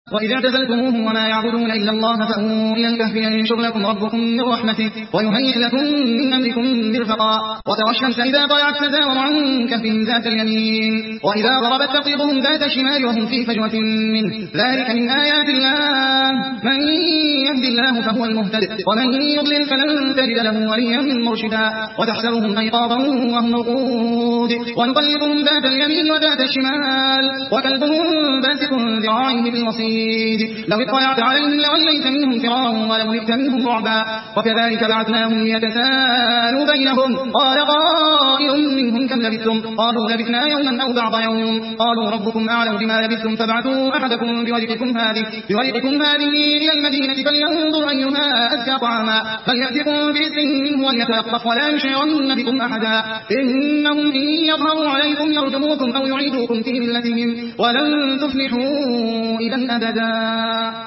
وإذا اعتزلتموهم وما يعبدون إلا الله فأووا إلى الكهف ينشر لكم ربكم من رحمته ويهيئ لكم من أمركم مرفقا وترى الشمس إذا طلعت تزاور عن كهفهم ذات اليمين وإذا ضربت تقرضهم ذات الشمال وهم في فجوة منه ذلك من آيات الله من يهد الله فهو المهتد ومن يضلل فلن تجد له وليا مرشدا وتحسبهم أيقاظا وهم رقود ونقلبهم ذات اليمين وذات الشمال وكلبهم باسط ذراعيه بالوصيد لو اطلعت عليهم لوليت منهم فرارا ولو جئت منهم رعبا وكذلك بعثناهم ليتساءلوا بينهم قال قائل منهم كم لبثتم قالوا لبثنا يوما أو بعض يوم قالوا ربكم أعلم بما لبثتم فابعثوا أحدكم بورقكم هذه إلى المدينة فلينظر أيها أزكى طعاما فليأتكم برزق منه وليتلطف ولا يشعرن بكم أحدا إنهم إن يظهروا عليكم يرجموكم أو يعيدوكم في ملتهم ولن تفلحوا إذا أبدا.